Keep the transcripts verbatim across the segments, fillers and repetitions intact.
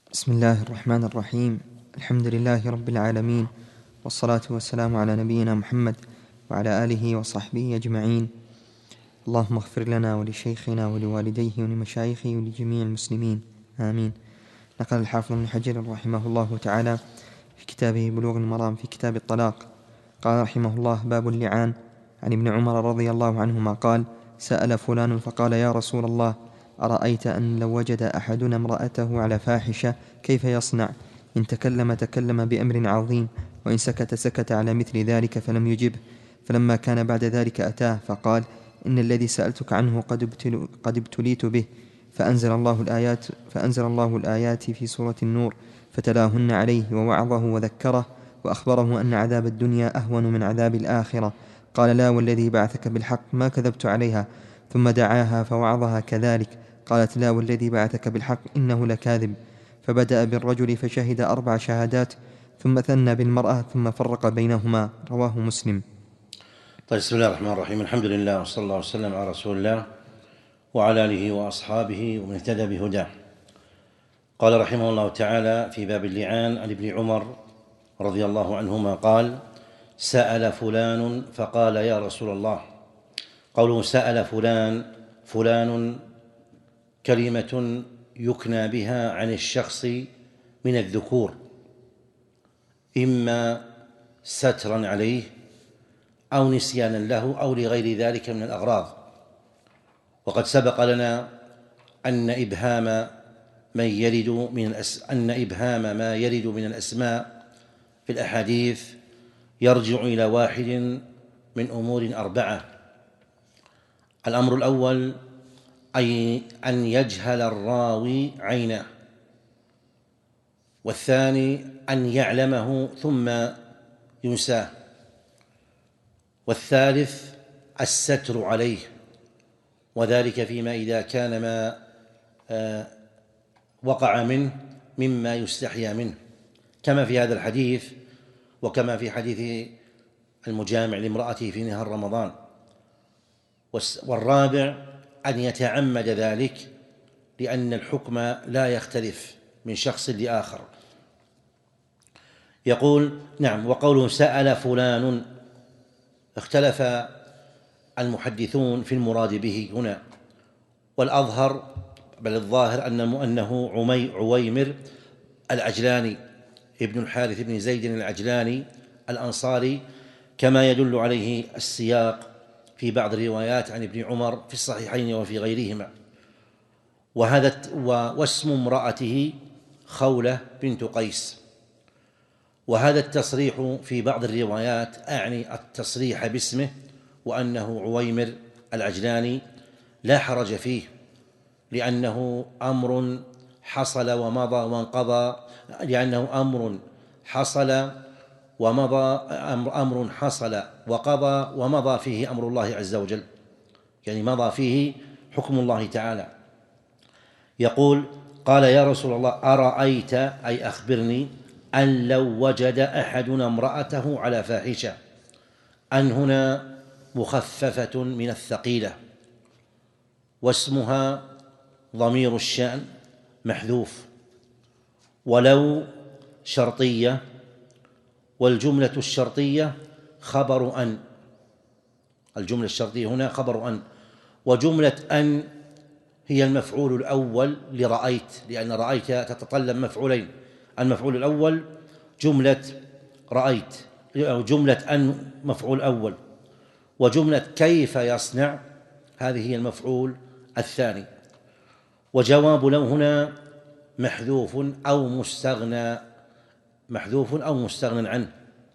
بسم الله الرحمن الرحيم. الحمد لله رب العالمين، والصلاة والسلام على نبينا محمد وعلى آله وصحبه أجمعين. اللهم اغفر لنا ولشيخنا ولوالديه ولمشايخه ولجميع المسلمين، آمين. نقل الحافظ ابن حجر رحمه الله تعالى في كتابه بلوغ المرام في كتاب الطلاق، قال رحمه الله: باب اللعان. عن ابن عمر رضي الله عنهما قال: سأل فلان فقال: يا رسول الله، أرأيت أن لو وجد أحدنا امرأته على فاحشة كيف يصنع؟ إن تكلم تكلم بأمر عظيم، وإن سكت سكت على مثل ذلك فلم يجبه. فلما كان بعد ذلك أتاه فقال: إن الذي سألتك عنه قد, ابتل قد ابتليت به. فأنزل الله الآيات, فأنزل الله الآيات في سورة النور فتلاهن عليه ووعظه وذكره وأخبره أن عذاب الدنيا أهون من عذاب الآخرة. قال: لا والذي بعثك بالحق ما كذبت عليها. ثم دعاها فوعظها كذلك. قالت: لا والذي بعثك بالحق إنه لكاذب. فبدأ بالرجل فشهد أربع شهادات، ثم ثنى بالمرأة ثم فرق بينهما. رواه مسلم. طيب، بسم الله الرحمن الرحيم. الحمد لله وصلى الله وسلم على رسول الله وعلى آله وأصحابه ومن اهتدى بهداه. قال رحمه الله تعالى في باب اللعان عن ابن عمر رضي الله عنهما قال: سأل فلان فقال: يا رسول الله. قوله سأل فلان، فلان كلمة يكنى بها عن الشخص من الذكور، إما سترا عليه أو نسيانا له أو لغير ذلك من الأغراض. وقد سبق لنا أن إبهام من يرد من الأس... أن إبهام ما يرد من الأسماء في الأحاديث يرجع إلى واحد من أمور أربعة. الأمر الأول أي أن يجهل الراوي عينه، والثاني أن يعلمه ثم ينساه، والثالث الستر عليه، وذلك فيما إذا كان ما وقع منه مما يستحيا منه، كما في هذا الحديث وكما في حديث المجامع لامرأته في نهار رمضان. والرابع أن يتعمد ذلك، لأن الحكم لا يختلف من شخص لآخر. يقول: نعم. وقوله سأل فلان، اختلف المحدثون في المراد به هنا، والأظهر بل الظاهر أنه عويمر العجلاني ابن الحارث بن زيد العجلاني الأنصاري، كما يدل عليه السياق في بعض الروايات عن ابن عمر في الصحيحين وفي غيرهما. وهذا واسم امرأته خولة بنت قيس. وهذا التصريح في بعض الروايات أعني التصريح باسمه وأنه عويمر العجلاني لا حرج فيه، لأنه أمر حصل ومضى وانقضى لأنه أمر حصل ومضى أمر حصل وقضى ومضى فيه أمر الله عز وجل، يعني مضى فيه حكم الله تعالى. يقول: قال: يا رسول الله، أرأيت أي أخبرني أن لو وجد أحدنا امرأته على فاحشة. أن هنا مخففة من الثقيلة، واسمها ضمير الشأن محذوف، ولو شرطية، والجملة الشرطية خبر أن. الجملة الشرطية هنا خبر أن، وجملة أن هي المفعول الأول لرأيت، لأن رأيت تتطلب مفعولين. المفعول الأول جملة رأيت، أو جملة أن مفعول أول، وجملة كيف يصنع هذه هي المفعول الثاني. وجواب لو هنا محذوف أو مستغنى محذوف أو مستغنى عنه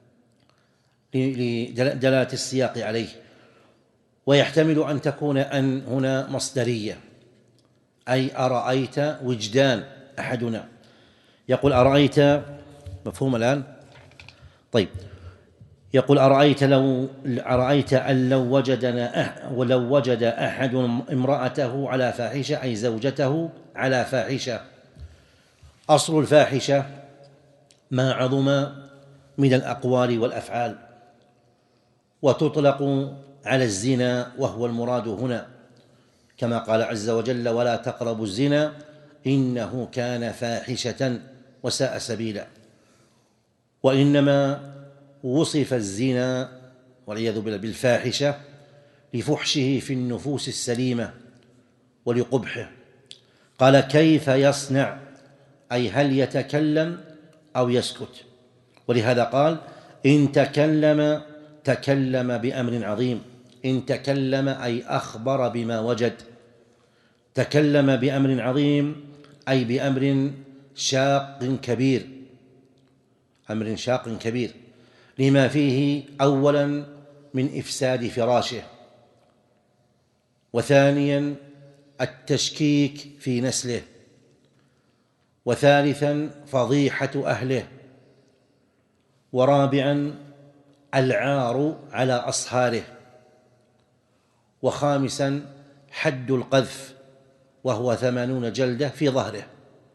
لدلالة السياق عليه. ويحتمل أن تكون أن هنا مصدرية، أي أرأيت وجدان أحدنا. يقول: أرأيت مفهوم الآن؟ طيب. يقول: أرأيت لو أرأيت أن لو وجدنا ولو وجد أحد امرأته على فاحشة، أي زوجته على فاحشة. أصل الفاحشة ما عظم من الأقوال والأفعال، وتطلق على الزنا وهو المراد هنا، كما قال عز وجل: ولا تقربوا الزنا إنه كان فاحشة وساء سبيلا. وإنما وصف الزنا والعياذ بالله بالفاحشة لفحشه في النفوس السليمة ولقبحه. قال كيف يصنع، أي هل يتكلم أو يسكت؟ ولهذا قال إن تكلم تكلم بأمر عظيم. إن تكلم أي أخبر بما وجد، تكلم بأمر عظيم أي بأمر شاق كبير، أمر شاق كبير لما فيه أولا من إفساد فراشه، وثانيا التشكيك في نسله، وثالثا فضيحة أهله، ورابعا العار على أصهاره، وخامسا حد القذف وهو ثمانون جلدة في ظهره.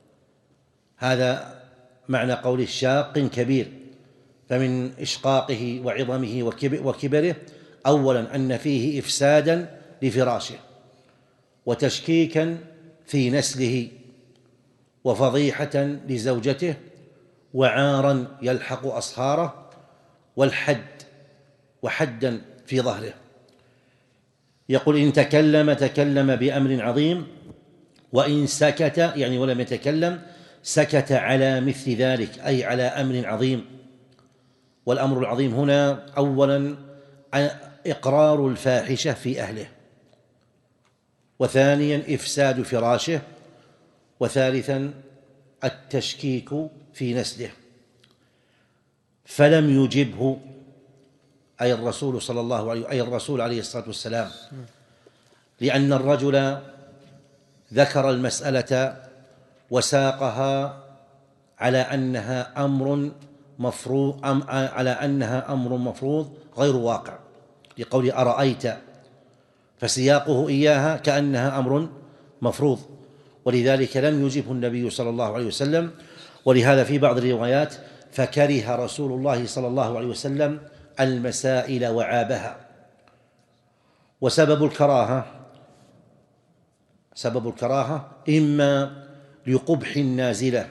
هذا معنى قول الشاق كبير. فمن إشقاقه وعظمه وكبره أولا أن فيه إفسادا لفراشه، وتشكيكا في نسله، وفضيحة لزوجته، وعارا يلحق أصهاره، والحد وحدا في ظهره. يقول إن تكلم تكلم بأمر عظيم، وإن سكت يعني ولم يتكلم سكت على مثل ذلك، أي على أمر عظيم. والأمر العظيم هنا أولا إقرار الفاحشة في أهله، وثانيا إفساد فراشه، وثالثا التشكيك في نسله. فلم يجبه أي الرسول صلى الله عليه أي الرسول عليه الصلاة والسلام، لأن الرجل ذكر المسألة وساقها على أنها أمر مفروض أم على أنها أمر مفروض غير واقع، لقول أرأيت، فسياقه إياها كأنها أمر مفروض، ولذلك لم يجبه النبي صلى الله عليه وسلم. ولهذا في بعض الروايات فكره رسول الله صلى الله عليه وسلم المسائل وعابها. وسبب الكراهة سبب الكراهة إما لقبح النازلة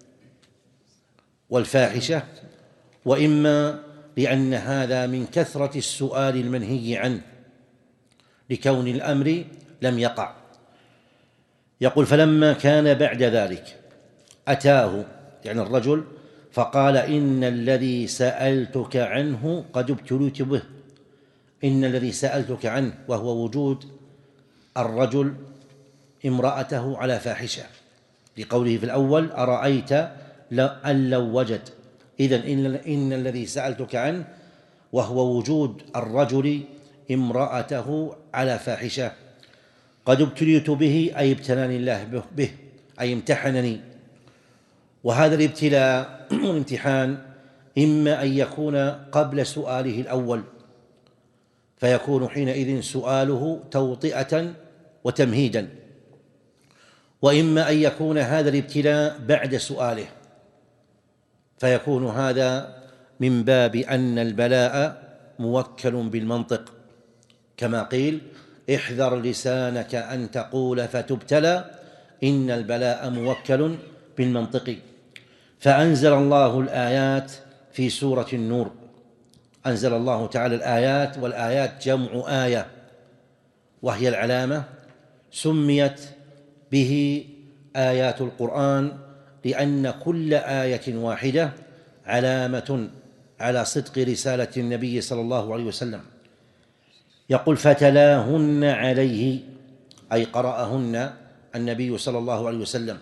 والفاحشة، وإما لأن هذا من كثرة السؤال المنهي عنه لكون الأمر لم يقع. يقول فلما كان بعد ذلك أتاه يعني الرجل فقال إن الذي سألتك عنه قد ابتليت به. إن الذي سألتك عنه وهو وجود الرجل امرأته على فاحشة، لقوله في الأول أرأيت أن لو وجد. إذن إن, إن الذي سألتك عنه وهو وجود الرجل امرأته على فاحشة. قد ابتليت به أي ابتلاني الله به أي امتحنني. وهذا الابتلاء والامتحان إما أن يكون قبل سؤاله الأول، فيكون حينئذ سؤاله توطئة وتمهيدا، وإما أن يكون هذا الابتلاء بعد سؤاله، فيكون هذا من باب أن البلاء موكل بالمنطق، كما قيل احذر لسانك أن تقول فتبتلى إن البلاء موكل بالمنطق. فأنزل الله الآيات في سورة النور، أنزل الله تعالى الآيات، والآيات جمع آية وهي العلامة، سميت به آيات القرآن لأن كل آية واحدة علامة على صدق رسالة النبي صلى الله عليه وسلم. يقول فتلاهن عليه أي قرأهن النبي صلى الله عليه وسلم،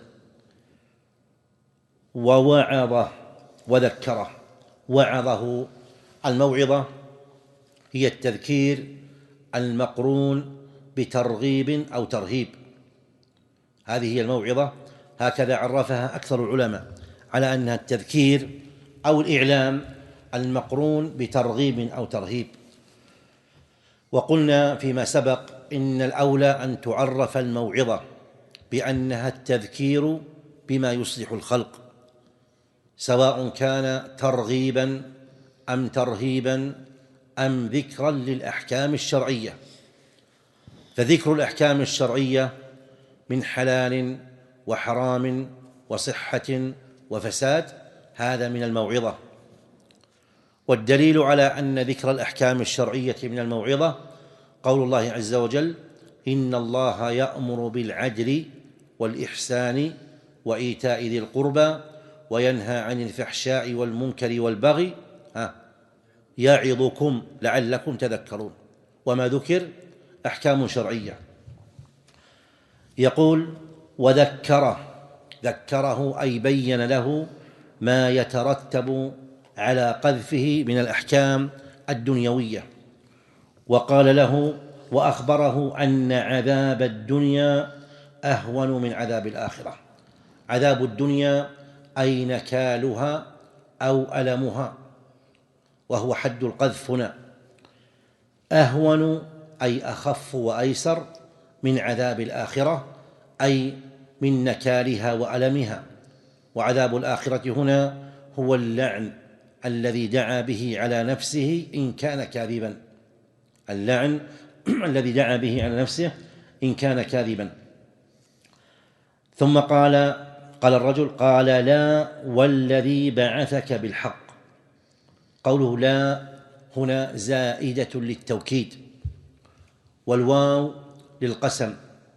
ووعظه وذكره. وعظه الموعظة هي التذكير المقرون بترغيب أو ترهيب، هذه هي الموعظة، هكذا عرفها أكثر العلماء على أنها التذكير أو الإعلام المقرون بترغيب أو ترهيب. وقلنا فيما سبق إن الأولى أن تعرف الموعظة بأنها التذكير بما يصلح الخلق، سواء كان ترغيبا أم ترهيبا أم ذكرا للأحكام الشرعية. فذكر الأحكام الشرعية من حلال وحرام وصحة وفساد، هذا من الموعظة. والدليل على أن ذكر الأحكام الشرعية من الموعظة قول الله عز وجل: إن الله يأمر بالعدل والإحسان وإيتاء ذي القربى وينهى عن الفحشاء والمنكر والبغي يعظكم لعلكم تذكرون. وما ذكر أحكام شرعية. يقول: وذكره، ذكره أي بين له ما يترتب على قذفه من الأحكام الدنيوية، وقال له وأخبره أن عذاب الدنيا أهون من عذاب الآخرة. عذاب الدنيا أي نكالها أو ألمها، وهو حد القذف هنا. أهون أي أخف وأيسر من عذاب الآخرة، أي من نكالها وألمها. وعذاب الآخرة هنا هو اللعن الذي دعا به على نفسه إن كان كاذبا، اللعن الذي دعا به على نفسه إن كان كاذبا. ثم قال قال الرجل قال: لا والذي بعثك بالحق. قوله لا هنا زائدة للتوكيد، والواو للقسم،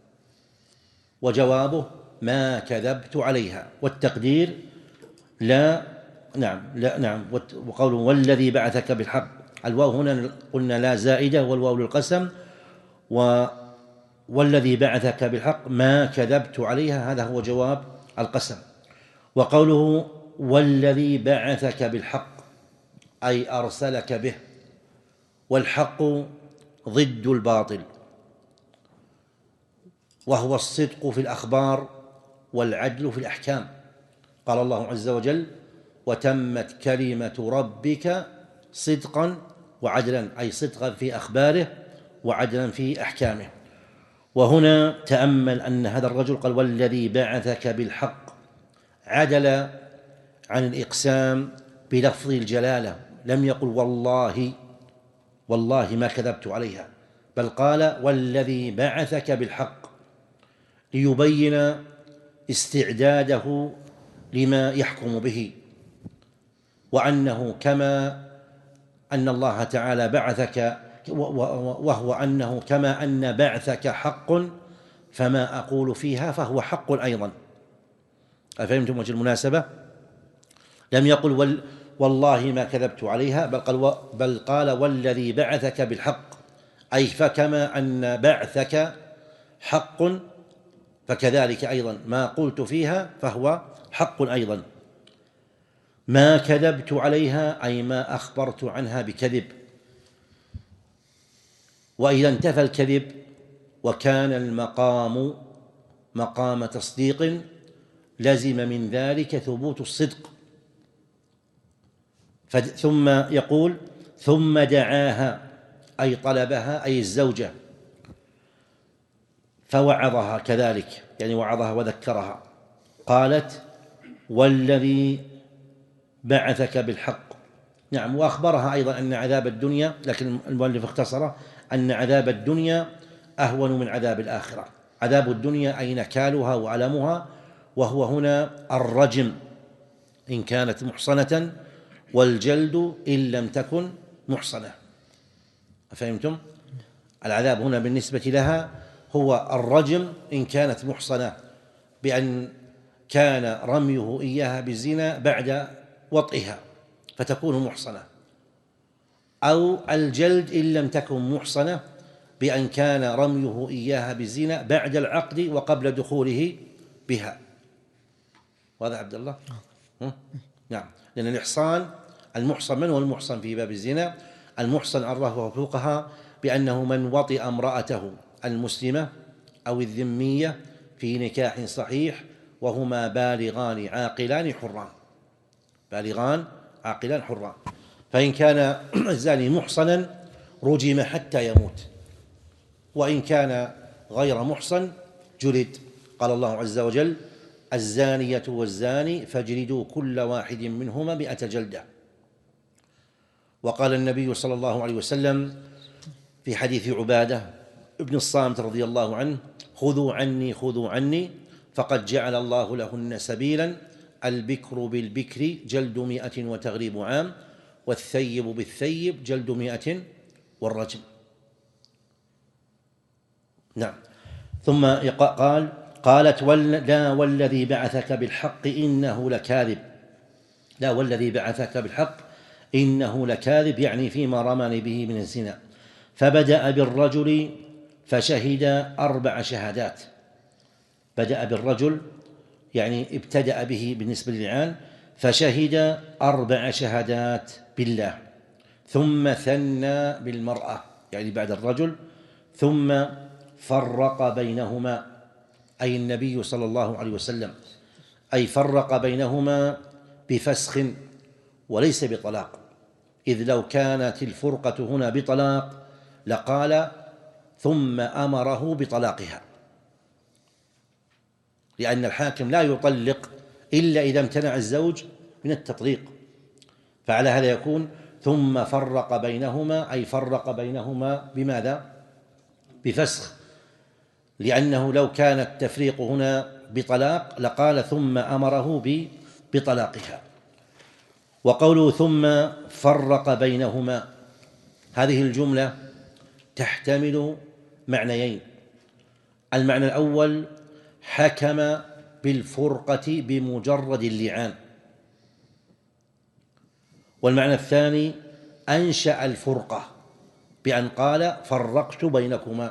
وجوابه ما كذبت عليها، والتقدير لا نعم لا نعم وقوله والذي بعثك بالحق، الواو هنا قلنا لا زائدة والواو للقسم، و والذي بعثك بالحق ما كذبت عليها، هذا هو جواب القسم. وقوله والذي بعثك بالحق أي أرسلك به، والحق ضد الباطل، وهو الصدق في الأخبار والعدل في الأحكام. قال الله عز وجل: وتمت كلمة ربك صدقا وعدلا، أي صدقا في أخباره وعدلا في أحكامه. وهنا تأمل أن هذا الرجل قال والذي بعثك بالحق، عدل عن الإقسام بلفظ الجلالة، لم يقل والله والله ما كذبت عليها، بل قال والذي بعثك بالحق، ليبين استعداده لما يحكم به، وأنه كما أن الله تعالى بعثك، وهو أنه كما أن بعثك حق فما أقول فيها فهو حق أيضا. أفهمتم وجه المناسبة؟ لم يقل والله ما كذبت عليها، بل قال, بل قال والذي بعثك بالحق، أي فكما أن بعثك حق فكذلك أيضا ما قلت فيها فهو حق أيضا. ما كذبت عليها أي ما أخبرت عنها بكذب. وإذا انتفى الكذب وكان المقام مقام تصديق لزم من ذلك ثبوت الصدق. ثم يقول ثم دعاها أي طلبها أي الزوجة، فوعظها كذلك، يعني وعظها وذكرها. قالت والذي بعثك بالحق، نعم. وأخبرها أيضا أن عذاب الدنيا، لكن المؤلف اختصره، أن عذاب الدنيا أهون من عذاب الآخرة. عذاب الدنيا أي نكالها وألمها، وهو هنا الرجم إن كانت محصنة، والجلد إن لم تكن محصنة. فهمتم؟ العذاب هنا بالنسبة لها هو الرجم إن كانت محصنة، بأن كان رميه إياها بالزنا بعد وطئها فتكون محصنة، أو الجلد إن لم تكن محصنة بأن كان رميه إياها بالزنا بعد العقد وقبل دخوله بها. وهذا عبد الله نعم، لأن الإحصان المحصن، من هو المحصن في باب الزنا؟ المحصن عرفه الفقهاء بأنه من وطئ امرأته المسلمة أو الذمية في نكاح صحيح وهما بالغان عاقلان حران، بالغان عاقلان حران. فإن كان الزاني محصنا رجم حتى يموت، وإن كان غير محصن جلد. قال الله عز وجل الزانية والزاني فاجلدوا كل واحد منهما مئة جلدة. وقال النبي صلى الله عليه وسلم في حديث عبادة ابن الصامت رضي الله عنه خذوا عني خذوا عني فقد جعل الله لهن سبيلا، البكر بالبكر جلد مئة وتغريب عام، والثيب بالثيب جلد مئة والرجم. نعم. ثم قال قالت لا والذي بعثك بالحق إنه لكاذب، لا والذي بعثك بالحق إنه لكاذب، يعني فيما رماني به من الزنا. فبدأ بالرجل فشهد أربع شهادات. بدأ بالرجل يعني ابتدأ به بالنسبة للعان، فشهد أربع شهادات بالله، ثم ثنى بالمرأة يعني بعد الرجل، ثم فرق بينهما أي النبي صلى الله عليه وسلم، أي فرق بينهما بفسخ وليس بطلاق، إذ لو كانت الفرقة هنا بطلاق لقال ثم أمره بطلاقها، لأن الحاكم لا يطلق إلا إذا امتنع الزوج من التطليق، فعلى هذا يكون ثم فرق بينهما أي فرق بينهما بماذا؟ بفسخ، لأنه لو كان التفريق هنا بطلاق لقال ثم أمره بطلاقها. وقوله ثم فرق بينهما، هذه الجملة تحتمل معنيين. المعنى الأول حكم بالفرقة بمجرد اللعان، والمعنى الثاني أنشأ الفرقة بأن قال فرقت بينكما.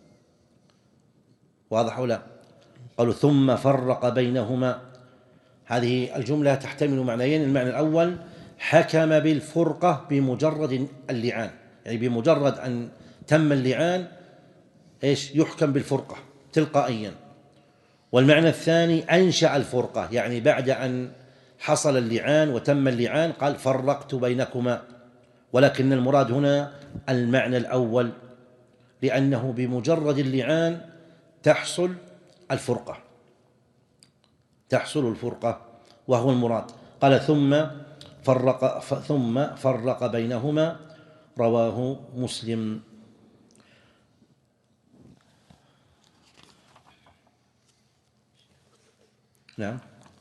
واضح ولا؟ قالوا ثم فرق بينهما، هذه الجملة تحتمل معنيين. المعنى الأول حكم بالفرقة بمجرد اللعان، يعني بمجرد أن تم اللعان إيش يحكم بالفرقة تلقائيا. والمعنى الثاني أنشأ الفرقة، يعني بعد أن حصل اللعان وتم اللعان قال فرقت بينكما، ولكن المراد هنا المعنى الأول، لأنه بمجرد اللعان تحصل الفرقة تحصل الفرقة وهو المراد. قال ثم فرق ثم فرق بينهما، رواه مسلم. نعم.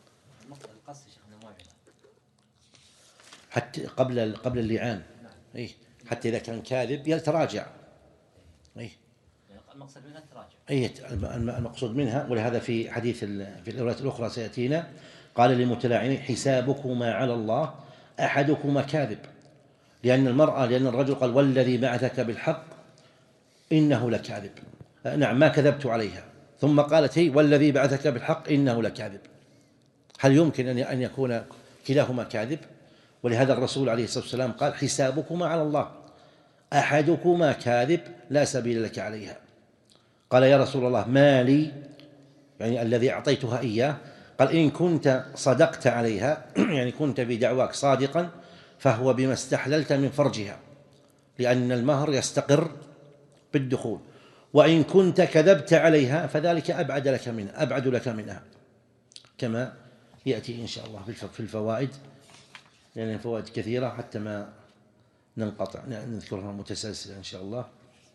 حتى قبل قبل اللعان، إيه حتى إذا كان كاذب يتراجع، إيه المقصد منها التراجع، أي المقصود منها. ولهذا في حديث في الرواية الأخرى سيأتينا قال للمتلاعنين حسابكما على الله أحدكما كاذب، لأن المرأة لأن الرجل قال والذي بعثك بالحق إنه لكاذب، نعم ما كذبت عليها، ثم قالت هي والذي بعثك بالحق إنه لكاذب. هل يمكن أن يكون كلاهما كاذب؟ ولهذا الرسول عليه الصلاة والسلام قال حسابكما على الله أحدكما كاذب لا سبيل لك عليها. قال يا رسول الله ما لي، يعني الذي أعطيتها إياه، قال إن كنت صدقت عليها يعني كنت بدعواك صادقا فهو بما استحللت من فرجها، لأن المهر يستقر بالدخول، وإن كنت كذبت عليها فذلك أبعد لك منها أبعد لك منها، كما يأتي إن شاء الله في الفوائد، لأن يعني الفوائد كثيرة حتى ما ننقطع نذكرها متسلسلة إن شاء الله.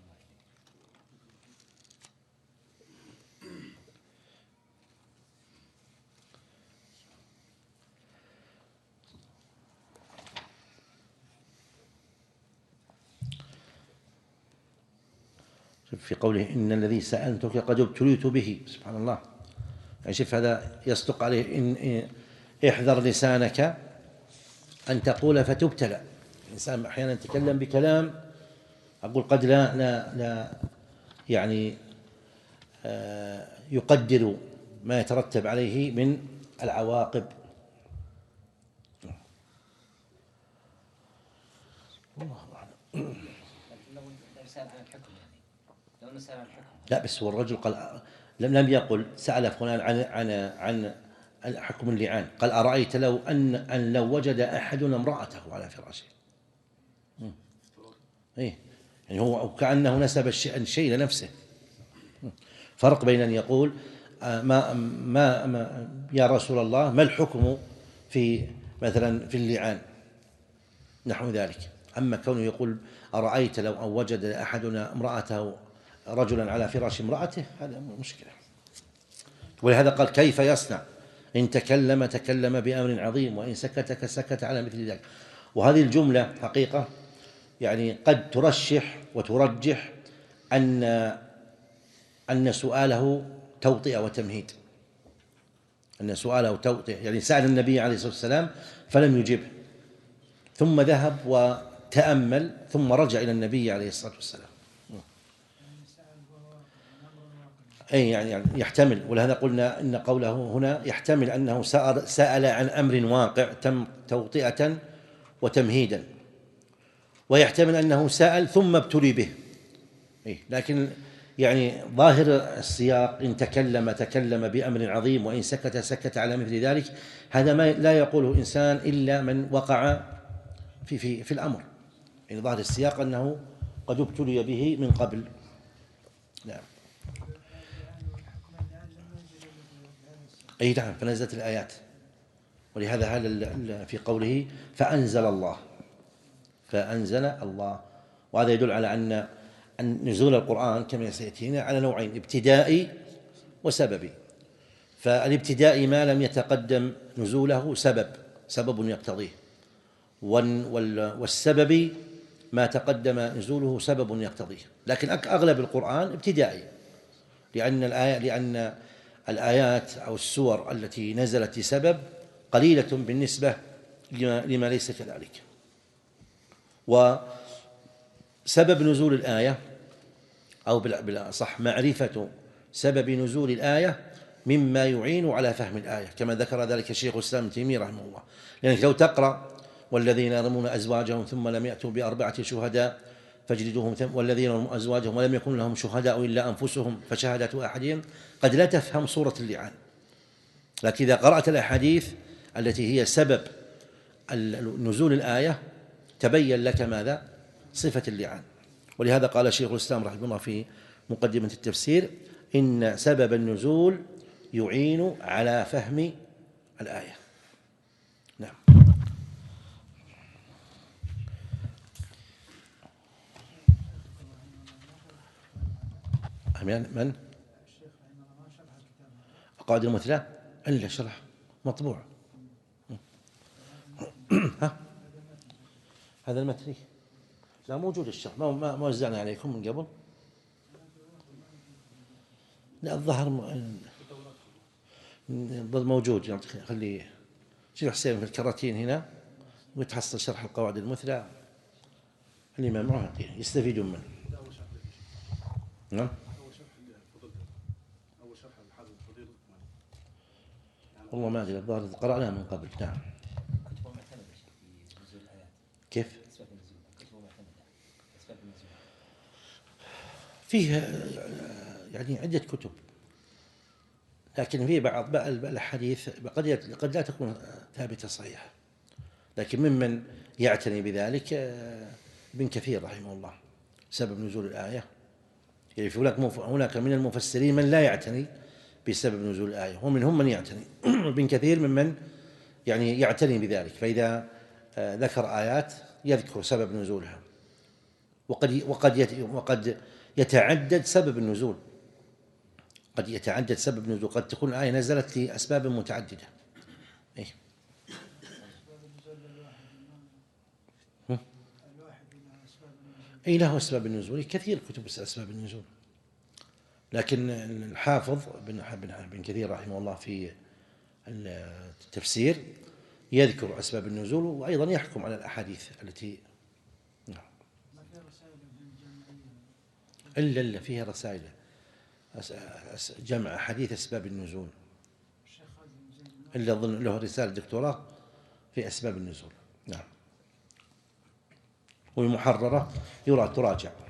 في قوله إن الذي سألتك قد ابتليت به، سبحان الله، يعني شوف هذا يصدق عليه إن احذر لسانك أن تقول فتبتلى. الإنسان أحيانا يتكلم بكلام أقول قد لا لا لا يعني آه يقدر ما يترتب عليه من العواقب. الله أعلم. لا بس هو الرجل قال لم لم يقل سأل فلان عن عن عن حكم اللعان، قال أرأيت لو أن أن لو وجد أحدنا امرأته على فراشه. إيه يعني هو كأنه نسب الشيء الشيء لنفسه. فرق بين أن يقول ما ما ما يا رسول الله ما الحكم في مثلا في اللعان نحو ذلك، أما كونه يقول أرأيت لو أن وجد أحدنا امرأته رجلا على فراش امرأته هذا مشكلة. ولهذا قال كيف يصنع إن تكلم تكلم بأمر عظيم وإن سكت سكت على مثل ذلك. وهذه الجملة حقيقة يعني قد ترشح وترجح أن أن سؤاله توطئة وتمهيد، أن سؤاله توطئة، يعني سأل النبي عليه الصلاة والسلام فلم يجبه، ثم ذهب وتأمل ثم رجع إلى النبي عليه الصلاة والسلام. أي يعني يحتمل، ولهذا قلنا إن قوله هنا يحتمل أنه سأل عن أمر واقع تم توطئة وتمهيدا، ويحتمل أنه سأل ثم ابتلي به. أي لكن يعني ظاهر السياق إن تكلم تكلم بأمر عظيم وإن سكت سكت على مثل ذلك، هذا ما لا يقوله إنسان إلا من وقع في في في الأمر. يعني ظاهر السياق أنه قد ابتلي به من قبل. نعم. أي نعم، فنزلت الآيات، ولهذا هذا في قوله فأنزل الله، فأنزل الله، وهذا يدل على أن أن نزول القرآن كما سيأتينا على نوعين، ابتدائي وسببي. فالابتدائي ما لم يتقدم نزوله سبب سبب يقتضيه، والسببي ما تقدم نزوله سبب يقتضيه. لكن أغلب القرآن ابتدائي، لأن الآية لأن الآيات أو السور التي نزلت لسبب قليلة بالنسبة لما ليس كذلك. وسبب نزول الآية أو بالأصح معرفة سبب نزول الآية مما يعين على فهم الآية، كما ذكر ذلك الشيخ الإسلام ابن تيمية رحمه الله. لأنك لو تقرأ والذين يرمون أزواجهم ثم لم يأتوا بأربعة شهداء فاجلدوهم، والذين يرمون أزواجهم ولم يكن لهم شهداء إلا أنفسهم فشهادة أحدهم، قد لا تفهم صورة اللعان. لكن إذا قرأت الأحاديث التي هي سبب نزول الآية تبين لك ماذا؟ صفة اللعان. ولهذا قال شيخ الإسلام رحمه الله في مقدمة التفسير إن سبب النزول يعين على فهم الآية. نعم. من؟ قواعد المثلى إلا شرح مطبوع. ها هذا المتن لا موجود الشرح، ما ما وزعنا عليكم من قبل. لا الظهر موجود، خلي شيخ حسين في الكراتين هنا وتحصل شرح القواعد المثلى اللي ما معه يستفيدون منه. نعم. والله ما أدري، الظاهر قرأناه من قبل. نعم. كيف؟ فيه يعني عدة كتب، لكن في بعض الأحاديث قد قد لا تكون ثابتة صحيحة، لكن ممن يعتني بذلك ابن كثير رحمه الله سبب نزول الآية. يعني هناك هناك من المفسرين من لا يعتني بسبب نزول الآية، ومنهم من يعتني. ابن كثير ممن يعني يعتني بذلك، فإذا ذكر آيات يذكر سبب نزولها، وقد وقد وقد يتعدد سبب النزول، قد يتعدد سبب النزول، قد تكون الآية نزلت لأسباب متعددة. إيه؟ أي له أسباب النزول كثير، كتب أسباب النزول، لكن الحافظ بن بن كثير رحمه الله في التفسير يذكر أسباب النزول وأيضا يحكم على الأحاديث التي إلا إلا فيها رسائل جمع أحاديث أسباب النزول، إلا أظن له رسالة دكتوراه في أسباب النزول. نعم. والمحررة يرى تراجع.